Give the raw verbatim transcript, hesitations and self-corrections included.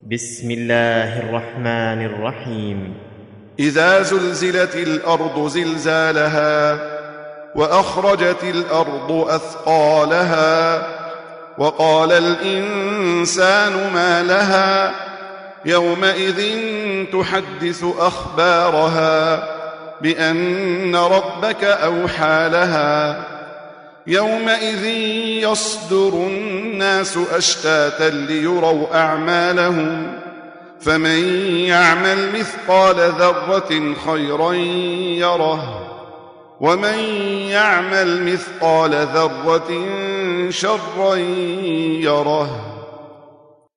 بسم الله الرحمن الرحيم. إذا زلزلت الأرض زلزالها وأخرجت الأرض أثقالها وقال الإنسان ما لها يومئذ تحدث أخبارها بأن ربك أوحى لها يومئذ يصدر الناس أشتاتا ليروا أعمالهم فمن يعمل مثقال ذرة خيرا يره ومن يعمل مثقال ذرة شرا يره.